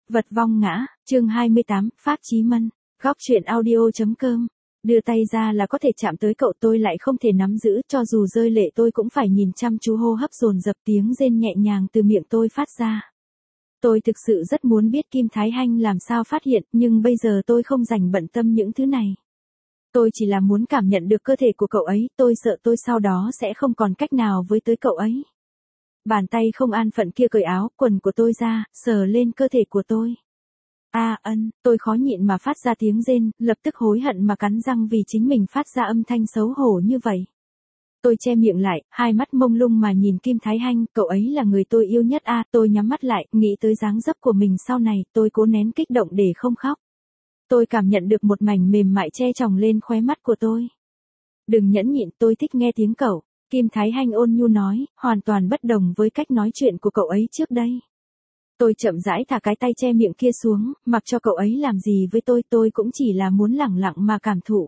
Vật vong ngã, chương 28, Phát Chí Mân, góc truyện audio.com. Đưa tay ra là có thể chạm tới cậu, tôi lại không thể nắm giữ, cho dù rơi lệ tôi cũng phải nhìn chăm chú, hô hấp dồn dập, tiếng rên nhẹ nhàng từ miệng tôi phát ra. Tôi thực sự rất muốn biết Kim Thái Hanh làm sao phát hiện, nhưng bây giờ tôi không rảnh bận tâm những thứ này. Tôi chỉ là muốn cảm nhận được cơ thể của cậu ấy, tôi sợ tôi sau đó sẽ không còn cách nào với tới cậu ấy. Bàn tay không an phận kia cởi áo quần của tôi ra, sờ lên cơ thể của tôi. Tôi khó nhịn mà phát ra tiếng rên, lập tức hối hận mà cắn răng vì chính mình phát ra âm thanh xấu hổ như vậy. Tôi che miệng lại, hai mắt mông lung mà nhìn Kim Thái Hanh, cậu ấy là người tôi yêu nhất. Tôi nhắm mắt lại, nghĩ tới dáng dấp của mình sau này, tôi cố nén kích động để không khóc. Tôi cảm nhận được một mảnh mềm mại che chồng lên khóe mắt của tôi. Đừng nhẫn nhịn, tôi thích nghe tiếng cậu. Kim Thái Hanh ôn nhu nói, hoàn toàn bất đồng với cách nói chuyện của cậu ấy trước đây. Tôi chậm rãi thả cái tay che miệng kia xuống, mặc cho cậu ấy làm gì với tôi cũng chỉ là muốn lẳng lặng mà cảm thụ.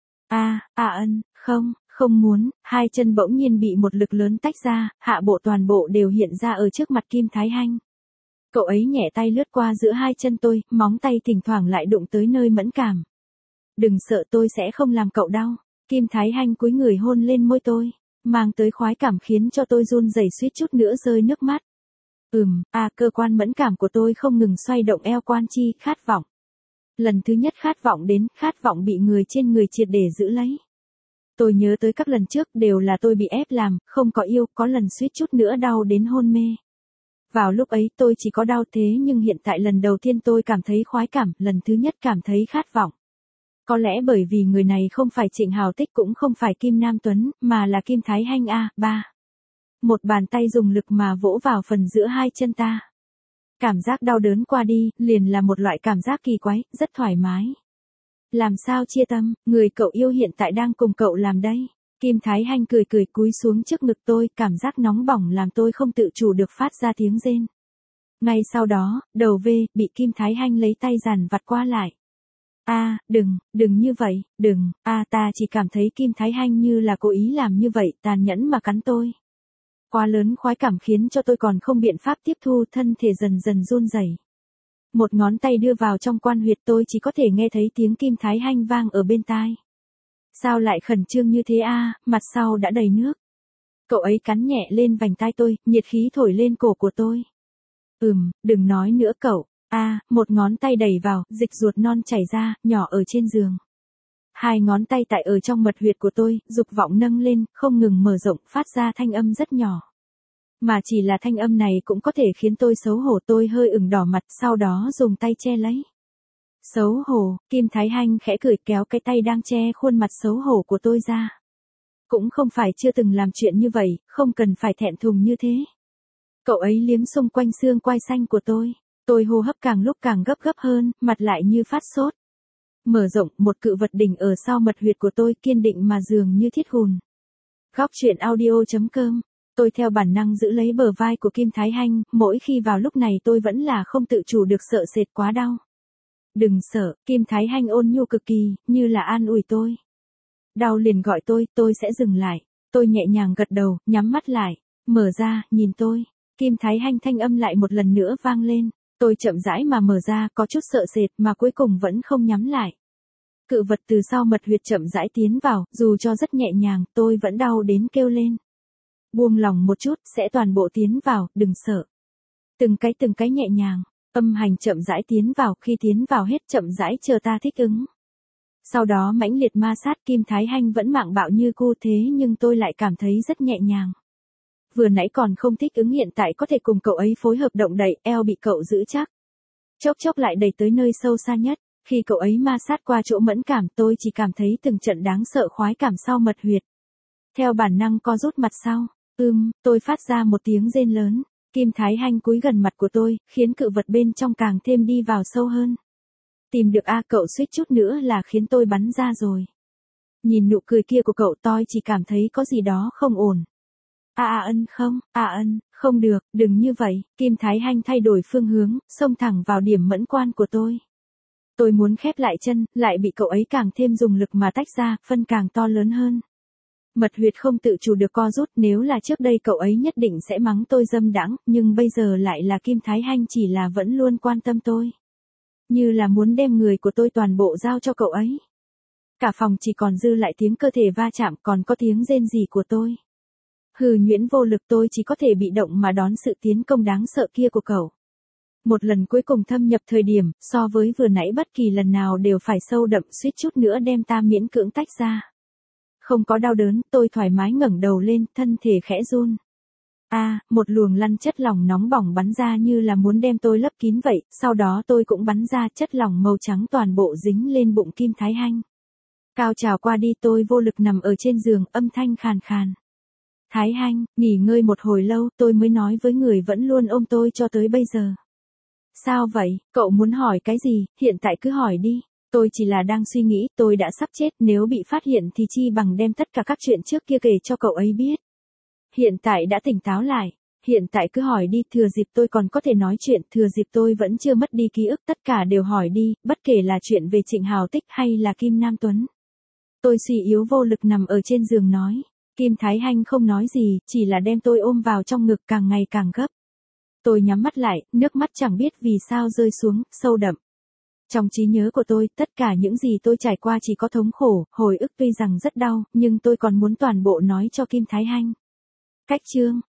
Không muốn, hai chân bỗng nhiên bị một lực lớn tách ra, hạ bộ toàn bộ đều hiện ra ở trước mặt Kim Thái Hanh. Cậu ấy nhẹ tay lướt qua giữa hai chân tôi, móng tay thỉnh thoảng lại đụng tới nơi mẫn cảm. Đừng sợ, tôi sẽ không làm cậu đau. Kim Thái Hanh cúi người hôn lên môi tôi, mang tới khoái cảm khiến cho tôi run rẩy suýt chút nữa rơi nước mắt. Cơ quan mẫn cảm của tôi không ngừng xoay động, eo quan chi, khát vọng. Lần thứ nhất khát vọng đến, khát vọng bị người trên người triệt để giữ lấy. Tôi nhớ tới các lần trước đều là tôi bị ép làm, không có yêu, có lần suýt chút nữa đau đến hôn mê. Vào lúc ấy tôi chỉ có đau thế, nhưng hiện tại lần đầu tiên tôi cảm thấy khoái cảm, lần thứ nhất cảm thấy khát vọng. Có lẽ bởi vì người này không phải Trịnh Hào Tích cũng không phải Kim Nam Tuấn, mà là Kim Thái Hanh. Một bàn tay dùng lực mà vỗ vào phần giữa hai chân ta. Cảm giác đau đớn qua đi, liền là một loại cảm giác kỳ quái, rất thoải mái. Làm sao chia tâm, người cậu yêu hiện tại đang cùng cậu làm đây. Kim Thái Hanh cười cúi xuống trước ngực tôi, cảm giác nóng bỏng làm tôi không tự chủ được phát ra tiếng rên. Ngay sau đó, đầu bị Kim Thái Hanh lấy tay dằn vặt qua lại. Đừng như vậy, đừng, ta chỉ cảm thấy Kim Thái Hanh như là cố ý làm như vậy, tàn nhẫn mà cắn tôi. Quá lớn khoái cảm khiến cho tôi còn không biện pháp tiếp thu, thân thể dần dần run rẩy. Một ngón tay đưa vào trong quan huyệt, tôi chỉ có thể nghe thấy tiếng Kim Thái Hanh vang ở bên tai. Sao lại khẩn trương như thế mặt sau đã đầy nước. Cậu ấy cắn nhẹ lên vành tai tôi, nhiệt khí thổi lên cổ của tôi. Đừng nói nữa cậu. Một ngón tay đẩy vào, dịch ruột non chảy ra, nhỏ ở trên giường. Hai ngón tay tại ở trong mật huyệt của tôi, dục vọng nâng lên, không ngừng mở rộng, phát ra thanh âm rất nhỏ. Mà chỉ là thanh âm này cũng có thể khiến tôi xấu hổ, tôi hơi ửng đỏ mặt, sau đó dùng tay che lấy. Xấu hổ, Kim Thái Hanh khẽ cười, kéo cái tay đang che khuôn mặt xấu hổ của tôi ra. Cũng không phải chưa từng làm chuyện như vậy, không cần phải thẹn thùng như thế. Cậu ấy liếm xung quanh xương quai xanh của tôi hô hấp càng lúc càng gấp hơn, mặt lại như phát sốt. Mở rộng, một cự vật đỉnh ở sau mật huyệt của tôi, kiên định mà dường như thiết hùn. Góc truyện audio.com. Tôi theo bản năng giữ lấy bờ vai của Kim Thái Hanh, mỗi khi vào lúc này tôi vẫn là không tự chủ được, sợ sệt quá đau. Đừng sợ, Kim Thái Hanh ôn nhu cực kỳ, như là an ủi tôi. Đau liền gọi tôi sẽ dừng lại. Tôi nhẹ nhàng gật đầu, nhắm mắt lại, mở ra, nhìn tôi. Kim Thái Hanh thanh âm lại một lần nữa vang lên. Tôi chậm rãi mà mở ra, có chút sợ sệt mà cuối cùng vẫn không nhắm lại. Cự vật từ sau mật huyệt chậm rãi tiến vào, dù cho rất nhẹ nhàng, tôi vẫn đau đến kêu lên. Buông lòng một chút, sẽ toàn bộ tiến vào, đừng sợ. Từng cái nhẹ nhàng, âm hành chậm rãi tiến vào, khi tiến vào hết chậm rãi chờ ta thích ứng. Sau đó mãnh liệt ma sát, Kim Thái Hanh vẫn mạng bạo như cu thế, nhưng tôi lại cảm thấy rất nhẹ nhàng. Vừa nãy còn không thích ứng, hiện tại có thể cùng cậu ấy phối hợp động đậy, eo bị cậu giữ chắc. Chốc lại đẩy tới nơi sâu xa nhất, khi cậu ấy ma sát qua chỗ mẫn cảm, tôi chỉ cảm thấy từng trận đáng sợ khoái cảm sau mật huyệt. Theo bản năng co rút mặt sau, tôi phát ra một tiếng rên lớn. Kim Thái Hanh cúi gần mặt của tôi, khiến cự vật bên trong càng thêm đi vào sâu hơn. Tìm được cậu suýt chút nữa là khiến tôi bắn ra rồi. Nhìn nụ cười kia của cậu, tôi chỉ cảm thấy có gì đó không ổn. Không được, đừng như vậy. Kim Thái Hanh thay đổi phương hướng, xông thẳng vào điểm mẫn quan của tôi. Tôi muốn khép lại chân, lại bị cậu ấy càng thêm dùng lực mà tách ra, phân càng to lớn hơn. Mật huyệt không tự chủ được co rút, nếu là trước đây cậu ấy nhất định sẽ mắng tôi dâm đãng, nhưng bây giờ lại là Kim Thái Hanh chỉ là vẫn luôn quan tâm tôi. Như là muốn đem người của tôi toàn bộ giao cho cậu ấy. Cả phòng chỉ còn dư lại tiếng cơ thể va chạm, còn có tiếng rên rỉ của tôi. Hừ, nhuyễn vô lực, tôi chỉ có thể bị động mà đón sự tiến công đáng sợ kia của cậu. Một lần cuối cùng thâm nhập thời điểm, so với vừa nãy bất kỳ lần nào đều phải sâu đậm, suýt chút nữa đem ta miễn cưỡng tách ra. Không có đau đớn, tôi thoải mái ngẩng đầu lên, thân thể khẽ run. Một luồng lăn chất lỏng nóng bỏng bắn ra như là muốn đem tôi lấp kín vậy, sau đó tôi cũng bắn ra, chất lỏng màu trắng toàn bộ dính lên bụng Kim Thái Hanh. Cao trào qua đi, tôi vô lực nằm ở trên giường, âm thanh khàn khàn. Thái Hanh, nghỉ ngơi một hồi lâu, tôi mới nói với người vẫn luôn ôm tôi cho tới bây giờ. Sao vậy, cậu muốn hỏi cái gì, hiện tại cứ hỏi đi. Tôi chỉ là đang suy nghĩ, tôi đã sắp chết, nếu bị phát hiện thì chi bằng đem tất cả các chuyện trước kia kể cho cậu ấy biết. Hiện tại đã tỉnh táo lại, hiện tại cứ hỏi đi, thừa dịp tôi còn có thể nói chuyện, thừa dịp tôi vẫn chưa mất đi ký ức, tất cả đều hỏi đi, bất kể là chuyện về Trịnh Hào Tích hay là Kim Nam Tuấn. Tôi suy yếu vô lực nằm ở trên giường nói. Kim Thái Hanh không nói gì, chỉ là đem tôi ôm vào trong ngực càng ngày càng gấp. Tôi nhắm mắt lại, nước mắt chẳng biết vì sao rơi xuống, sâu đậm. Trong trí nhớ của tôi, tất cả những gì tôi trải qua chỉ có thống khổ, hồi ức tuy rằng rất đau, nhưng tôi còn muốn toàn bộ nói cho Kim Thái Hanh. Cách chương